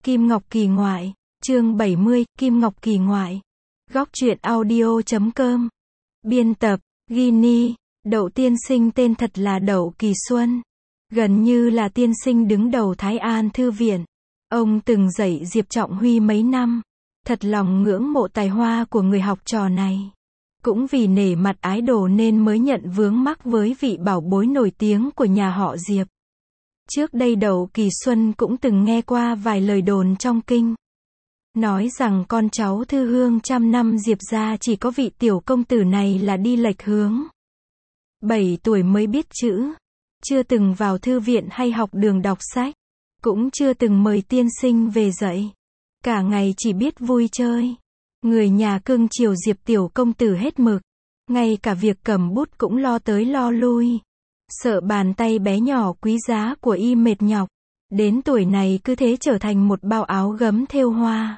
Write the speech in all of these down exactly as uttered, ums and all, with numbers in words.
Kim Ngọc Kỳ ngoại, chương bảy mươi, Kim Ngọc Kỳ ngoại. Góc truyện audio chấm com. Biên tập, Ginny. Đậu tiên sinh tên thật là Đậu Kỳ Xuân. Gần như là tiên sinh đứng đầu Thái An Thư viện. Ông từng dạy Diệp Trọng Huy mấy năm. Thật lòng ngưỡng mộ tài hoa của người học trò này. Cũng vì nể mặt ái đồ nên mới nhận vướng mắc với vị bảo bối nổi tiếng của nhà họ Diệp. Trước đây Đậu Kỳ Xuân cũng từng nghe qua vài lời đồn trong kinh. Nói rằng con cháu thư hương trăm năm Diệp gia chỉ có vị tiểu công tử này là đi lệch hướng. Bảy tuổi mới biết chữ. Chưa từng vào thư viện hay học đường đọc sách. Cũng chưa từng mời tiên sinh về dạy. Cả ngày chỉ biết vui chơi. Người nhà cưng chiều Diệp tiểu công tử hết mực. Ngay cả việc cầm bút cũng lo tới lo lui. Sợ bàn tay bé nhỏ quý giá của y mệt nhọc. Đến tuổi này cứ thế trở thành một bao áo gấm thêu hoa.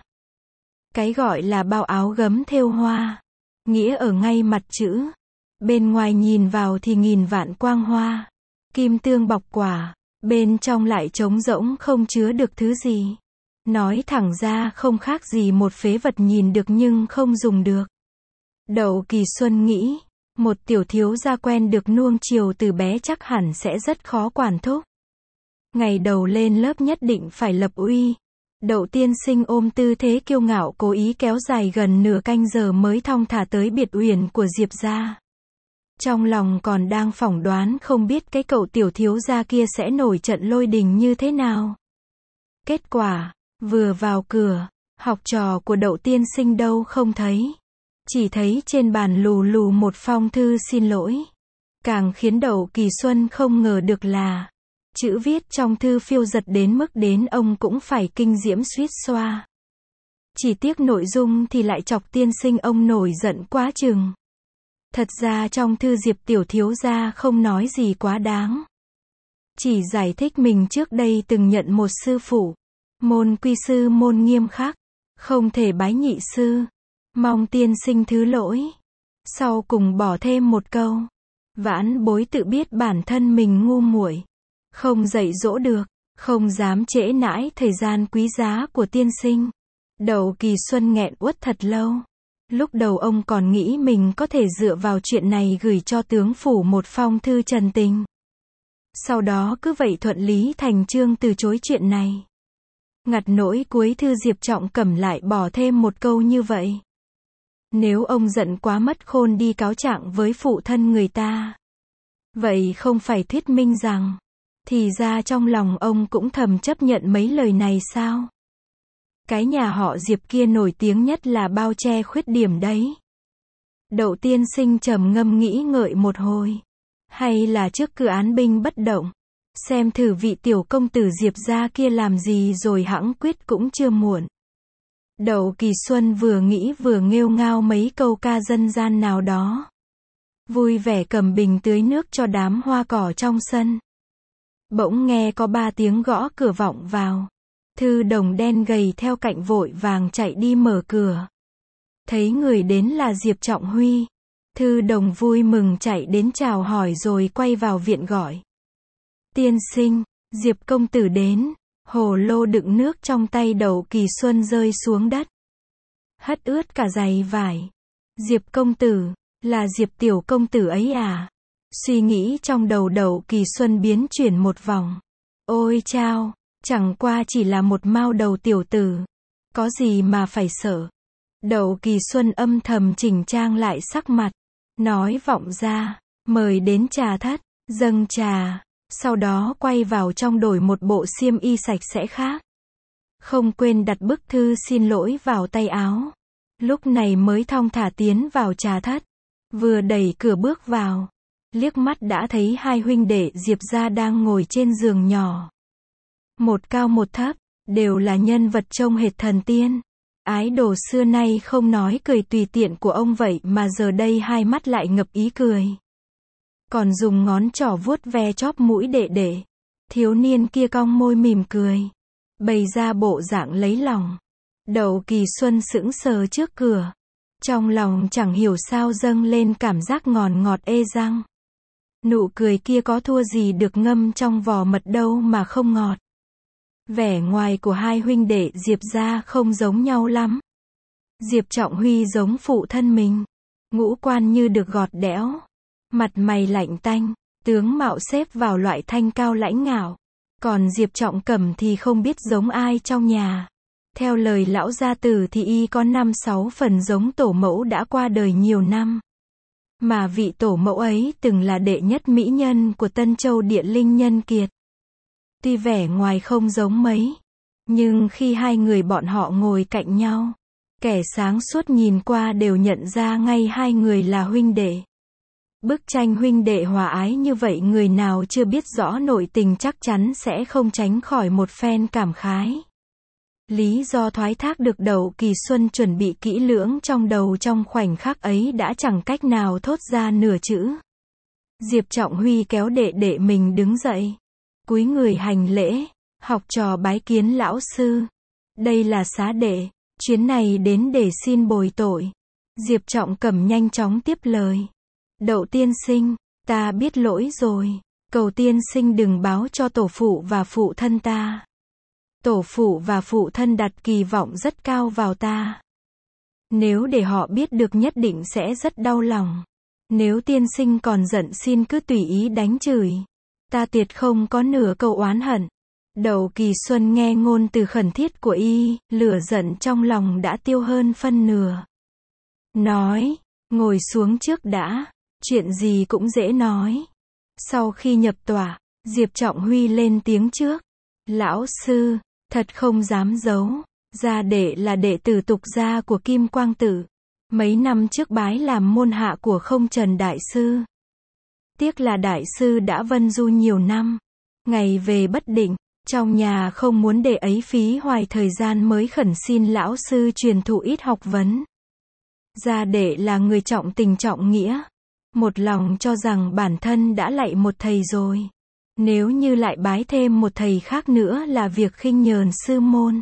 Cái gọi là bao áo gấm thêu hoa, nghĩa ở ngay mặt chữ. Bên ngoài nhìn vào thì nghìn vạn quang hoa. Kim tương bọc quả, bên trong lại trống rỗng không chứa được thứ gì. Nói thẳng ra không khác gì một phế vật nhìn được nhưng không dùng được. Đậu Kỳ Xuân nghĩ, một tiểu thiếu gia quen được nuông chiều từ bé chắc hẳn sẽ rất khó quản thúc. Ngày đầu lên lớp nhất định phải lập uy. Đậu tiên sinh ôm tư thế kiêu ngạo cố ý kéo dài gần nửa canh giờ mới thong thả tới biệt uyển của Diệp gia. Trong lòng còn đang phỏng đoán không biết cái cậu tiểu thiếu gia kia sẽ nổi trận lôi đình như thế nào. Kết quả, vừa vào cửa, học trò của Đậu tiên sinh đâu không thấy. Chỉ thấy trên bàn lù lù một phong thư xin lỗi. Càng khiến Đậu Kỳ Xuân không ngờ được là chữ viết trong thư phiêu dật đến mức đến ông cũng phải kinh diễm suýt xoa. Chỉ tiếc nội dung thì lại chọc tiên sinh ông nổi giận quá chừng. Thật ra trong thư Diệp tiểu thiếu gia không nói gì quá đáng. Chỉ giải thích mình trước đây từng nhận một sư phụ. Môn quy sư môn nghiêm khắc. Không thể bái nhị sư. Mong tiên sinh thứ lỗi. Sau cùng bỏ thêm một câu. Vãn bối tự biết bản thân mình ngu muội. Không dạy dỗ được, không dám trễ nãi thời gian quý giá của tiên sinh. Đậu Kỳ Xuân nghẹn uất thật lâu. Lúc đầu ông còn nghĩ mình có thể dựa vào chuyện này gửi cho tướng phủ một phong thư trần tình. Sau đó cứ vậy thuận lý thành chương từ chối chuyện này. Ngặt nỗi cuối thư Diệp Trọng Cẩm lại bỏ thêm một câu như vậy. Nếu ông giận quá mất khôn đi cáo trạng với phụ thân người ta. Vậy không phải thuyết minh rằng thì ra trong lòng ông cũng thầm chấp nhận mấy lời này sao? Cái nhà họ Diệp kia nổi tiếng nhất là bao che khuyết điểm đấy. Đậu tiên sinh trầm ngâm nghĩ ngợi một hồi. Hay là trước cửa án binh bất động. Xem thử vị tiểu công tử Diệp gia kia làm gì rồi hẵng quyết cũng chưa muộn. Đậu Kỳ Xuân vừa nghĩ vừa nghêu ngao mấy câu ca dân gian nào đó. Vui vẻ cầm bình tưới nước cho đám hoa cỏ trong sân. Bỗng nghe có ba tiếng gõ cửa vọng vào. Thư đồng đen gầy theo cạnh vội vàng chạy đi mở cửa. Thấy người đến là Diệp Trọng Huy. Thư đồng vui mừng chạy đến chào hỏi rồi quay vào viện gọi. Tiên sinh, Diệp công tử đến. Hồ lô đựng nước trong tay Đậu Kỳ Xuân rơi xuống đất. Hất ướt cả giày vải. Diệp công tử, là Diệp tiểu công tử ấy à? Suy nghĩ trong đầu Đậu Kỳ Xuân biến chuyển một vòng. Ôi chao, chẳng qua chỉ là một mao đầu tiểu tử. Có gì mà phải sợ. Đậu Kỳ Xuân âm thầm chỉnh trang lại sắc mặt. Nói vọng ra, mời đến trà thất, dâng trà. Sau đó quay vào trong đổi một bộ xiêm y sạch sẽ khác. Không quên đặt bức thư xin lỗi vào tay áo. Lúc này mới thong thả tiến vào trà thất. Vừa đẩy cửa bước vào. Liếc mắt đã thấy hai huynh đệ Diệp gia đang ngồi trên giường nhỏ. Một cao một thấp, đều là nhân vật trông hệt thần tiên. Ái đồ xưa nay không nói cười tùy tiện của ông vậy mà giờ đây hai mắt lại ngập ý cười. Còn dùng ngón trỏ vuốt ve chóp mũi đệ đệ. Thiếu niên kia cong môi mỉm cười. Bày ra bộ dạng lấy lòng. Đậu Kỳ Xuân sững sờ trước cửa. Trong lòng chẳng hiểu sao dâng lên cảm giác ngọt ngọt ê răng. Nụ cười kia có thua gì được ngâm trong vò mật đâu mà không ngọt. Vẻ ngoài của hai huynh đệ Diệp gia không giống nhau lắm. Diệp Trọng Huy giống phụ thân mình. Ngũ quan như được gọt đẽo. Mặt mày lạnh tanh, tướng mạo xếp vào loại thanh cao lãnh ngạo. Còn Diệp Trọng Cẩm thì không biết giống ai trong nhà. Theo lời lão gia tử thì y có năm sáu phần giống tổ mẫu đã qua đời nhiều năm. Mà vị tổ mẫu ấy từng là đệ nhất mỹ nhân của Tân Châu Địa Linh Nhân Kiệt. Tuy vẻ ngoài không giống mấy, nhưng khi hai người bọn họ ngồi cạnh nhau, kẻ sáng suốt nhìn qua đều nhận ra ngay hai người là huynh đệ. Bức tranh huynh đệ hòa ái như vậy người nào chưa biết rõ nội tình chắc chắn sẽ không tránh khỏi một phen cảm khái. Lý do thoái thác được Đậu Kỳ Xuân chuẩn bị kỹ lưỡng trong đầu trong khoảnh khắc ấy đã chẳng cách nào thốt ra nửa chữ. Diệp Trọng Huy kéo đệ đệ mình đứng dậy, cúi người hành lễ, học trò bái kiến lão sư. Đây là xá đệ, chuyến này đến để xin bồi tội. Diệp Trọng Cẩm nhanh chóng tiếp lời. Đậu tiên sinh, ta biết lỗi rồi, cầu tiên sinh đừng báo cho tổ phụ và phụ thân ta. Tổ phụ và phụ thân đặt kỳ vọng rất cao vào ta. Nếu để họ biết được nhất định sẽ rất đau lòng. Nếu tiên sinh còn giận xin cứ tùy ý đánh chửi. Ta tuyệt không có nửa câu oán hận. Đậu Kỳ Xuân nghe ngôn từ khẩn thiết của y, lửa giận trong lòng đã tiêu hơn phân nửa. Nói, ngồi xuống trước đã, chuyện gì cũng dễ nói. Sau khi nhập tòa, Diệp Trọng Huy lên tiếng trước. Lão sư, thật không dám giấu, gia đệ là đệ tử tục gia của Kim Quang Tử. Mấy năm trước bái làm môn hạ của Không Trần Đại Sư. Tiếc là Đại Sư đã vân du nhiều năm, ngày về bất định, trong nhà không muốn để ấy phí hoài thời gian mới khẩn xin lão sư truyền thụ ít học vấn. Gia đệ là người trọng tình trọng nghĩa, một lòng cho rằng bản thân đã lạy một thầy rồi. Nếu như lại bái thêm một thầy khác nữa là việc khinh nhờn sư môn.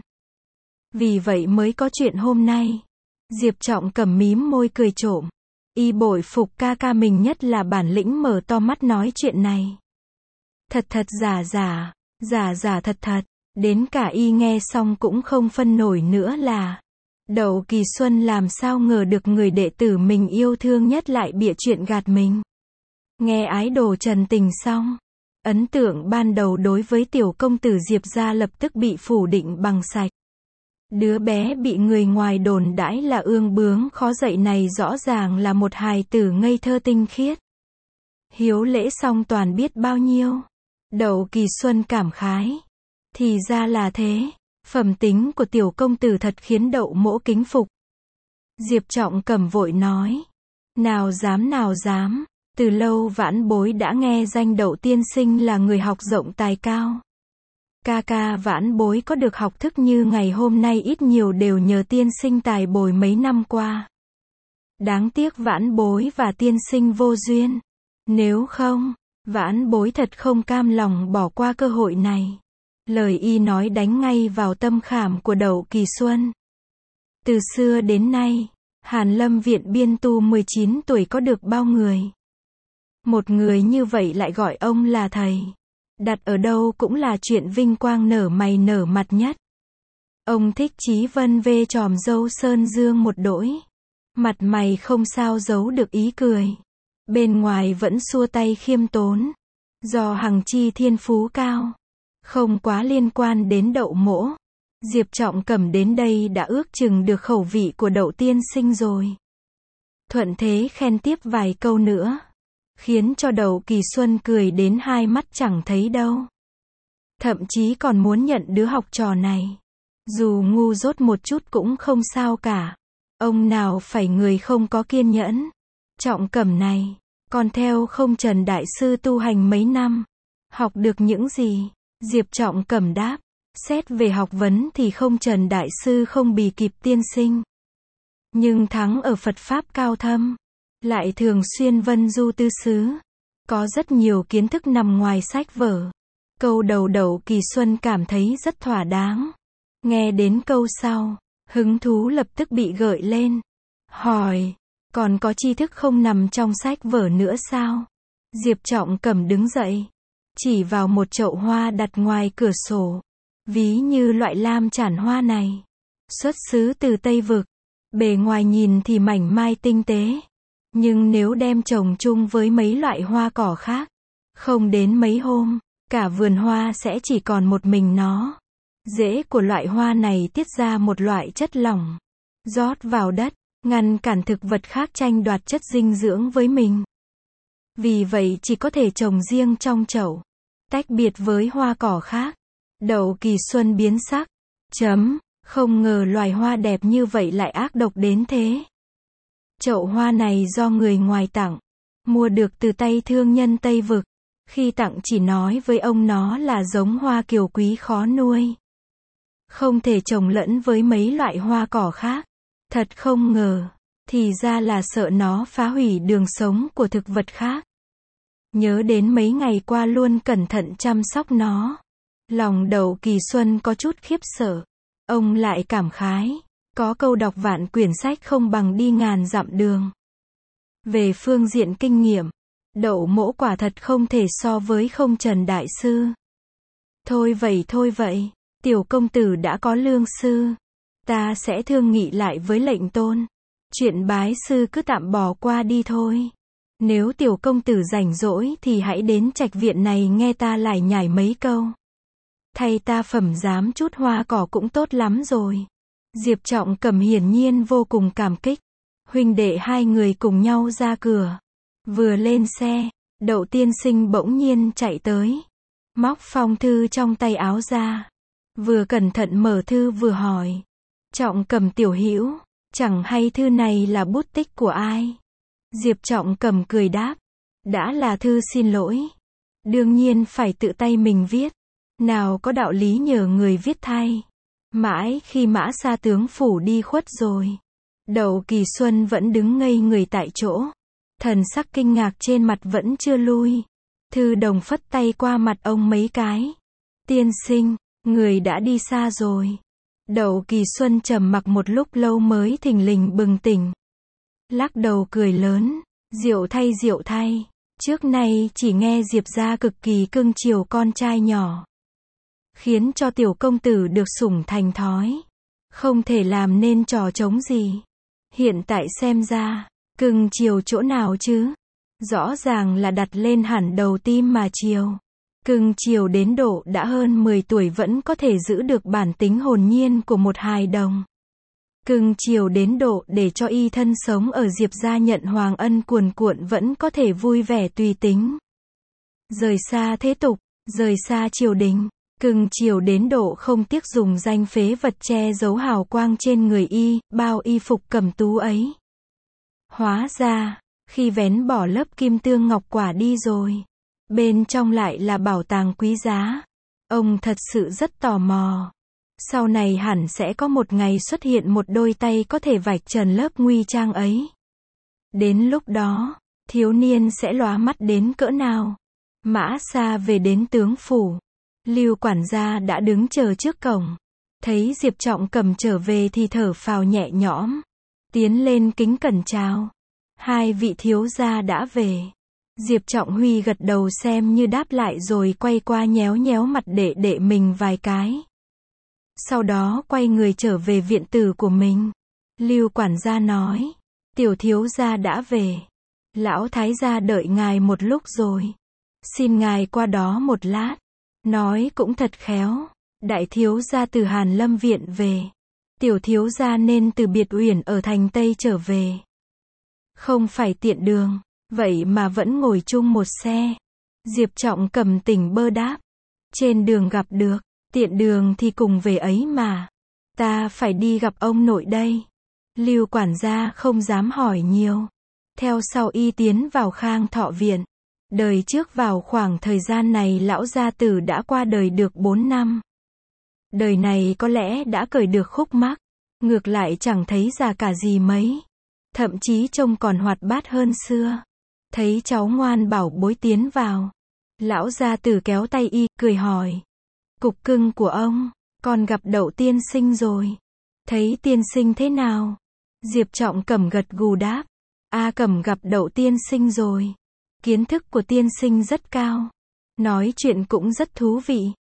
Vì vậy mới có chuyện hôm nay. Diệp Trọng Cẩm mím môi cười trộm. Y bội phục ca ca mình nhất là bản lĩnh mở to mắt nói chuyện này. Thật thật giả giả, giả giả thật thật, đến cả y nghe xong cũng không phân nổi nữa là. Đậu Kỳ Xuân làm sao ngờ được người đệ tử mình yêu thương nhất lại bịa chuyện gạt mình. Nghe ái đồ trần tình xong, ấn tượng ban đầu đối với tiểu công tử Diệp gia lập tức bị phủ định bằng sạch. Đứa bé bị người ngoài đồn đãi là ương bướng khó dạy này rõ ràng là một hài tử ngây thơ tinh khiết. Hiếu lễ xong toàn biết bao nhiêu. Đậu Kỳ Xuân cảm khái. Thì ra là thế. Phẩm tính của tiểu công tử thật khiến Đậu mỗ kính phục. Diệp Trọng Cẩm vội nói. Nào dám nào dám. Từ lâu vãn bối đã nghe danh Đậu tiên sinh là người học rộng tài cao. Ca ca vãn bối có được học thức như ngày hôm nay ít nhiều đều nhờ tiên sinh tài bồi mấy năm qua. Đáng tiếc vãn bối và tiên sinh vô duyên. Nếu không, vãn bối thật không cam lòng bỏ qua cơ hội này. Lời y nói đánh ngay vào tâm khảm của Đậu Kỳ Xuân. Từ xưa đến nay, Hàn Lâm viện biên tu mười chín tuổi có được bao người. Một người như vậy lại gọi ông là thầy. Đặt ở đâu cũng là chuyện vinh quang nở mày nở mặt nhất. Ông thích chí vân vê tròm râu sơn dương một đỗi. Mặt mày không sao giấu được ý cười. Bên ngoài vẫn xua tay khiêm tốn. Do hằng chi thiên phú cao. Không quá liên quan đến Đậu mỗ. Diệp Trọng Cẩm đến đây đã ước chừng được khẩu vị của Đậu tiên sinh rồi. Thuận thế khen tiếp vài câu nữa. Khiến cho Đậu Kỳ Xuân cười đến hai mắt chẳng thấy đâu. Thậm chí còn muốn nhận đứa học trò này. Dù ngu dốt một chút cũng không sao cả. Ông nào phải người không có kiên nhẫn. Trọng Cẩm này, còn theo Không Trần Đại Sư tu hành mấy năm. Học được những gì? Diệp Trọng Cẩm đáp. Xét về học vấn thì Không Trần Đại Sư không bì kịp tiên sinh. Nhưng thắng ở Phật Pháp cao thâm. Lại thường xuyên vân du tư xứ. Có rất nhiều kiến thức nằm ngoài sách vở. Câu đầu Đậu Kỳ Xuân cảm thấy rất thỏa đáng. Nghe đến câu sau, hứng thú lập tức bị gợi lên. Hỏi, còn có tri thức không nằm trong sách vở nữa sao? Diệp Trọng Cẩm đứng dậy, chỉ vào một chậu hoa đặt ngoài cửa sổ. Ví như loại lam chản hoa này, xuất xứ từ Tây Vực, bề ngoài nhìn thì mảnh mai tinh tế, nhưng nếu đem trồng chung với mấy loại hoa cỏ khác, không đến mấy hôm, cả vườn hoa sẽ chỉ còn một mình nó. Rễ của loại hoa này tiết ra một loại chất lỏng, rót vào đất, ngăn cản thực vật khác tranh đoạt chất dinh dưỡng với mình. Vì vậy chỉ có thể trồng riêng trong chậu, tách biệt với hoa cỏ khác. Đậu kỳ xuân biến sắc. Chấm, không ngờ loài hoa đẹp như vậy lại ác độc đến thế. Chậu hoa này do người ngoài tặng, mua được từ tay thương nhân Tây Vực. Khi tặng chỉ nói với ông nó là giống hoa kiều quý khó nuôi, không thể trồng lẫn với mấy loại hoa cỏ khác. Thật không ngờ, thì ra là sợ nó phá hủy đường sống của thực vật khác. Nhớ đến mấy ngày qua luôn cẩn thận chăm sóc nó, lòng Đậu Kỳ Xuân có chút khiếp sợ. Ông lại cảm khái, có câu đọc vạn quyển sách không bằng đi ngàn dặm đường. Về phương diện kinh nghiệm, Đậu Mỗ quả thật không thể so với Không Trần đại sư. Thôi vậy thôi vậy, tiểu công tử đã có lương sư, ta sẽ thương nghị lại với lệnh tôn. Chuyện bái sư cứ tạm bỏ qua đi thôi. Nếu tiểu công tử rảnh rỗi thì hãy đến trạch viện này nghe ta lải nhải mấy câu. Thay ta phẩm giám chút hoa cỏ cũng tốt lắm rồi. Diệp Trọng Cẩm hiển nhiên vô cùng cảm kích. Huynh đệ hai người cùng nhau ra cửa. Vừa lên xe, Đậu tiên sinh bỗng nhiên chạy tới, móc phong thư trong tay áo ra, vừa cẩn thận mở thư vừa hỏi: Trọng Cẩm tiểu hữu, chẳng hay thư này là bút tích của ai? Diệp Trọng Cẩm cười đáp: đã là thư xin lỗi, đương nhiên phải tự tay mình viết, nào có đạo lý nhờ người viết thay. Mãi khi Mã Sa tướng phủ đi khuất rồi, Đậu Kỳ Xuân vẫn đứng ngây người tại chỗ, thần sắc kinh ngạc trên mặt vẫn chưa lui. Thư đồng phất tay qua mặt ông mấy cái: tiên sinh, người đã đi xa rồi. Đậu Kỳ Xuân trầm mặc một lúc lâu mới thình lình bừng tỉnh, lắc đầu cười lớn: diệu thay diệu thay, trước nay chỉ nghe Diệp gia cực kỳ cưng chiều con trai nhỏ, khiến cho tiểu công tử được sủng thành thói, không thể làm nên trò trống gì. Hiện tại xem ra, cưng chiều chỗ nào chứ? Rõ ràng là đặt lên hẳn đầu tim mà chiều. Cưng chiều đến độ đã hơn mười tuổi vẫn có thể giữ được bản tính hồn nhiên của một hài đồng. Cưng chiều đến độ để cho y thân sống ở Diệp gia nhận hoàng ân cuồn cuộn vẫn có thể vui vẻ tùy tính. Rời xa thế tục, rời xa triều đình, cưng chiều đến độ không tiếc dùng danh phế vật che giấu hào quang trên người y, bao y phục cẩm tú ấy. Hóa ra, khi vén bỏ lớp kim tương ngọc quả đi rồi, bên trong lại là bảo tàng quý giá. Ông thật sự rất tò mò. Sau này hẳn sẽ có một ngày xuất hiện một đôi tay có thể vạch trần lớp nguy trang ấy. Đến lúc đó, thiếu niên sẽ lóa mắt đến cỡ nào. Mã Sa về đến tướng phủ. Lưu quản gia đã đứng chờ trước cổng. Thấy Diệp Trọng Cẩm trở về thì thở phào nhẹ nhõm, tiến lên kính cẩn chào. Hai vị thiếu gia đã về. Diệp Trọng Huy gật đầu xem như đáp lại rồi quay qua nhéo nhéo mặt đệ đệ mình vài cái. Sau đó quay người trở về viện tử của mình. Lưu quản gia nói: tiểu thiếu gia đã về. Lão thái gia đợi ngài một lúc rồi. Xin ngài qua đó một lát. Nói cũng thật khéo. Đại thiếu gia từ Hàn Lâm viện về. Tiểu thiếu gia nên từ Biệt Uyển ở thành Tây trở về. Không phải tiện đường, vậy mà vẫn ngồi chung một xe. Diệp Trọng Cẩm tỉnh bơ đáp: trên đường gặp được, tiện đường thì cùng về ấy mà. Ta phải đi gặp ông nội đây. Lưu quản gia không dám hỏi nhiều. Theo sau y tiến vào Khang Thọ viện. Đời trước vào khoảng thời gian này lão gia tử đã qua đời được bốn năm. Đời này có lẽ đã cởi được khúc mắc, ngược lại chẳng thấy già cả gì mấy. Thậm chí trông còn hoạt bát hơn xưa. Thấy cháu ngoan bảo bối tiến vào, lão gia tử kéo tay y, cười hỏi: cục cưng của ông, con gặp Đậu tiên sinh rồi. Thấy tiên sinh thế nào? Diệp Trọng Cẩm gật gù đáp: A Cẩm gặp Đậu tiên sinh rồi. Kiến thức của tiên sinh rất cao, nói chuyện cũng rất thú vị.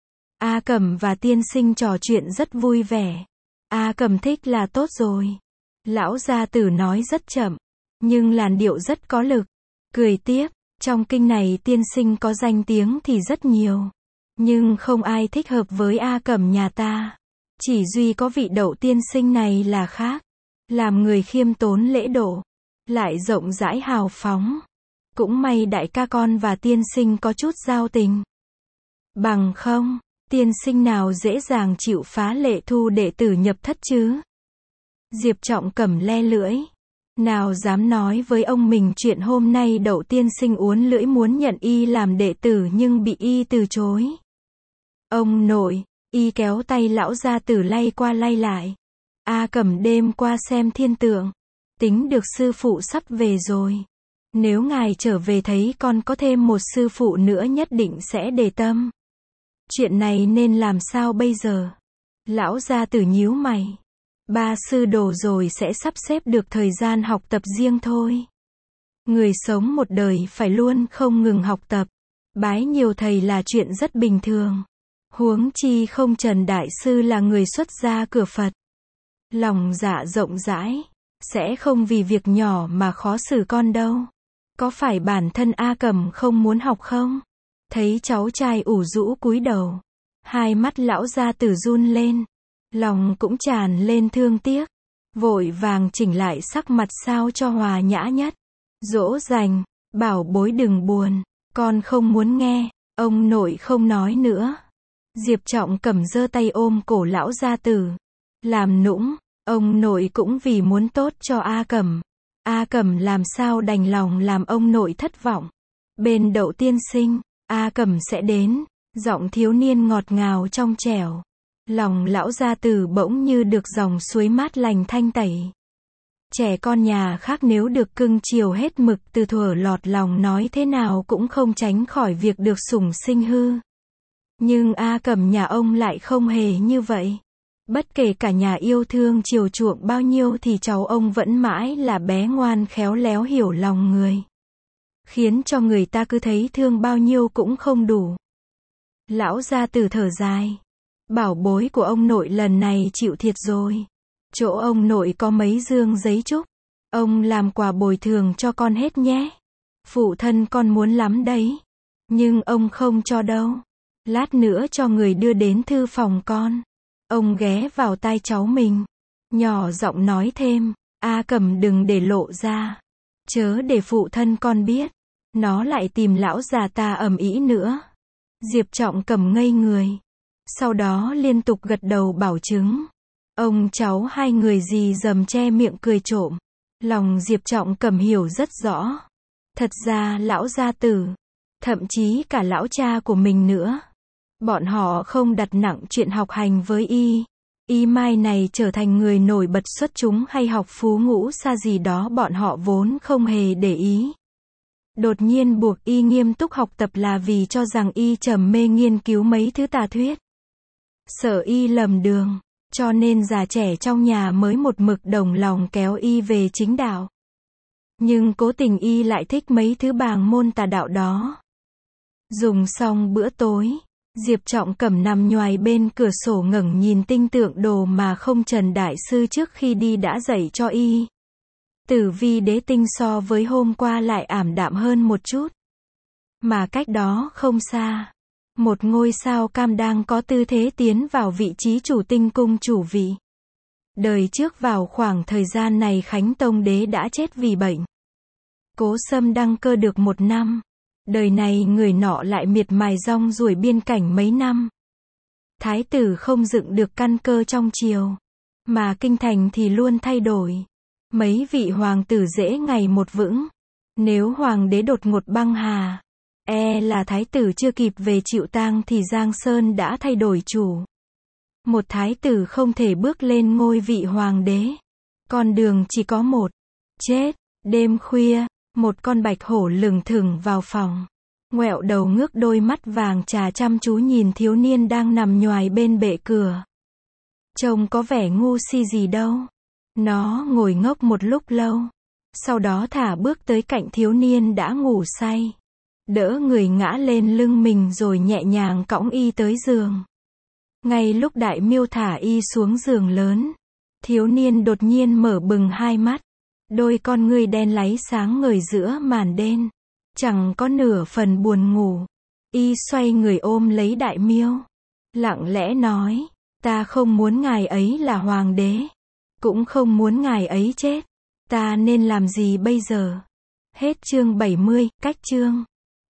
A Cẩm và tiên sinh trò chuyện rất vui vẻ. A Cẩm thích là tốt rồi. Lão gia tử nói rất chậm, nhưng làn điệu rất có lực. Cười tiếp, trong kinh này tiên sinh có danh tiếng thì rất nhiều. Nhưng không ai thích hợp với A Cẩm nhà ta. Chỉ duy có vị Đậu tiên sinh này là khác. Làm người khiêm tốn lễ độ, lại rộng rãi hào phóng. Cũng may đại ca con và tiên sinh có chút giao tình. Bằng không, tiên sinh nào dễ dàng chịu phá lệ thu đệ tử nhập thất chứ? Diệp Trọng Cẩm le lưỡi. Nào dám nói với ông mình chuyện hôm nay Đậu tiên sinh uốn lưỡi muốn nhận y làm đệ tử nhưng bị y từ chối. Ông nội, y kéo tay lão gia tử lay qua lay lại. A Cẩm đêm qua xem thiên tượng, tính được sư phụ sắp về rồi. Nếu ngài trở về thấy con có thêm một sư phụ nữa nhất định sẽ để tâm. Chuyện này nên làm sao bây giờ? Lão gia tử nhíu mày. Ba sư đồ rồi sẽ sắp xếp được thời gian học tập riêng thôi. Người sống một đời phải luôn không ngừng học tập. Bái nhiều thầy là chuyện rất bình thường. Huống chi không Trần Đại Sư là người xuất gia cửa Phật. Lòng dạ rộng rãi, sẽ không vì việc nhỏ mà khó xử con đâu. Có phải bản thân A Cẩm không muốn học không? Thấy cháu trai ủ rũ cúi đầu, hai mắt lão gia tử run lên, lòng cũng tràn lên thương tiếc, vội vàng chỉnh lại sắc mặt sao cho hòa nhã nhất. Dỗ dành, bảo bối đừng buồn, con không muốn nghe. Ông nội không nói nữa. Diệp Trọng Cẩm giơ tay ôm cổ lão gia tử, làm nũng. Ông nội cũng vì muốn tốt cho A Cẩm. A Cẩm làm sao đành lòng làm ông nội thất vọng. Bên Đậu tiên sinh, A Cẩm sẽ đến. Giọng thiếu niên ngọt ngào trong trẻo. Lòng lão gia tử bỗng như được dòng suối mát lành thanh tẩy. Trẻ con nhà khác nếu được cưng chiều hết mực từ thuở lọt lòng nói thế nào cũng không tránh khỏi việc được sủng sinh hư. Nhưng A Cẩm nhà ông lại không hề như vậy. Bất kể cả nhà yêu thương chiều chuộng bao nhiêu thì cháu ông vẫn mãi là bé ngoan khéo léo hiểu lòng người. Khiến cho người ta cứ thấy thương bao nhiêu cũng không đủ. Lão gia tử thở dài. Bảo bối của ông nội lần này chịu thiệt rồi. Chỗ ông nội có mấy dương giấy chúc. Ông làm quà bồi thường cho con hết nhé. Phụ thân con muốn lắm đấy. Nhưng ông không cho đâu. Lát nữa cho người đưa đến thư phòng con. Ông ghé vào tai cháu mình. Nhỏ giọng nói thêm. A Cẩm đừng để lộ ra. Chớ để phụ thân con biết. Nó lại tìm lão già ta ầm ĩ nữa. Diệp Trọng Cẩm ngây người. Sau đó liên tục gật đầu bảo chứng. Ông cháu hai người dì dầm che miệng cười trộm. Lòng Diệp Trọng Cẩm hiểu rất rõ. Thật ra lão gia tử, thậm chí cả lão cha của mình nữa, bọn họ không đặt nặng chuyện học hành với y. Y mai này trở thành người nổi bật xuất chúng hay học phú ngũ xa gì đó bọn họ vốn không hề để ý. Đột nhiên buộc y nghiêm túc học tập là vì cho rằng y trầm mê nghiên cứu mấy thứ tà thuyết. Sợ y lầm đường, cho nên già trẻ trong nhà mới một mực đồng lòng kéo y về chính đạo. Nhưng cố tình y lại thích mấy thứ bàng môn tà đạo đó. Dùng xong bữa tối, Diệp Trọng Cẩm nằm nhoài bên cửa sổ ngẩng nhìn tinh tượng đồ mà không Trần Đại Sư trước khi đi đã dạy cho y. Tử vi đế tinh so với hôm qua lại ảm đạm hơn một chút. Mà cách đó không xa, một ngôi sao cam đang có tư thế tiến vào vị trí chủ tinh cung chủ vị. Đời trước vào khoảng thời gian này Khánh Tông đế đã chết vì bệnh. Cố Sâm đăng cơ được một năm. Đời này người nọ lại miệt mài rong ruổi biên cảnh mấy năm. Thái tử không dựng được căn cơ trong triều, mà kinh thành thì luôn thay đổi. Mấy vị hoàng tử dễ ngày một vững. Nếu hoàng đế đột ngột băng hà, e là thái tử chưa kịp về chịu tang thì Giang Sơn đã thay đổi chủ. Một thái tử không thể bước lên ngôi vị hoàng đế. Con đường chỉ có một. Chết. Đêm khuya, một con bạch hổ lừng thừng vào phòng. Ngoẹo đầu ngước đôi mắt vàng trà chăm chú nhìn thiếu niên đang nằm nhoài bên bệ cửa. Trông có vẻ ngu si gì đâu. Nó ngồi ngốc một lúc lâu. Sau đó thả bước tới cạnh thiếu niên đã ngủ say. Đỡ người ngã lên lưng mình rồi nhẹ nhàng cõng y tới giường. Ngay lúc đại miêu thả y xuống giường lớn, thiếu niên đột nhiên mở bừng hai mắt. Đôi con ngươi đen láy sáng ngời giữa màn đêm. Chẳng có nửa phần buồn ngủ. Y xoay người ôm lấy đại miêu. Lặng lẽ nói, ta không muốn ngài ấy là hoàng đế. Cũng không muốn ngài ấy chết. Ta nên làm gì bây giờ? Hết chương bảy mươi, cách chương.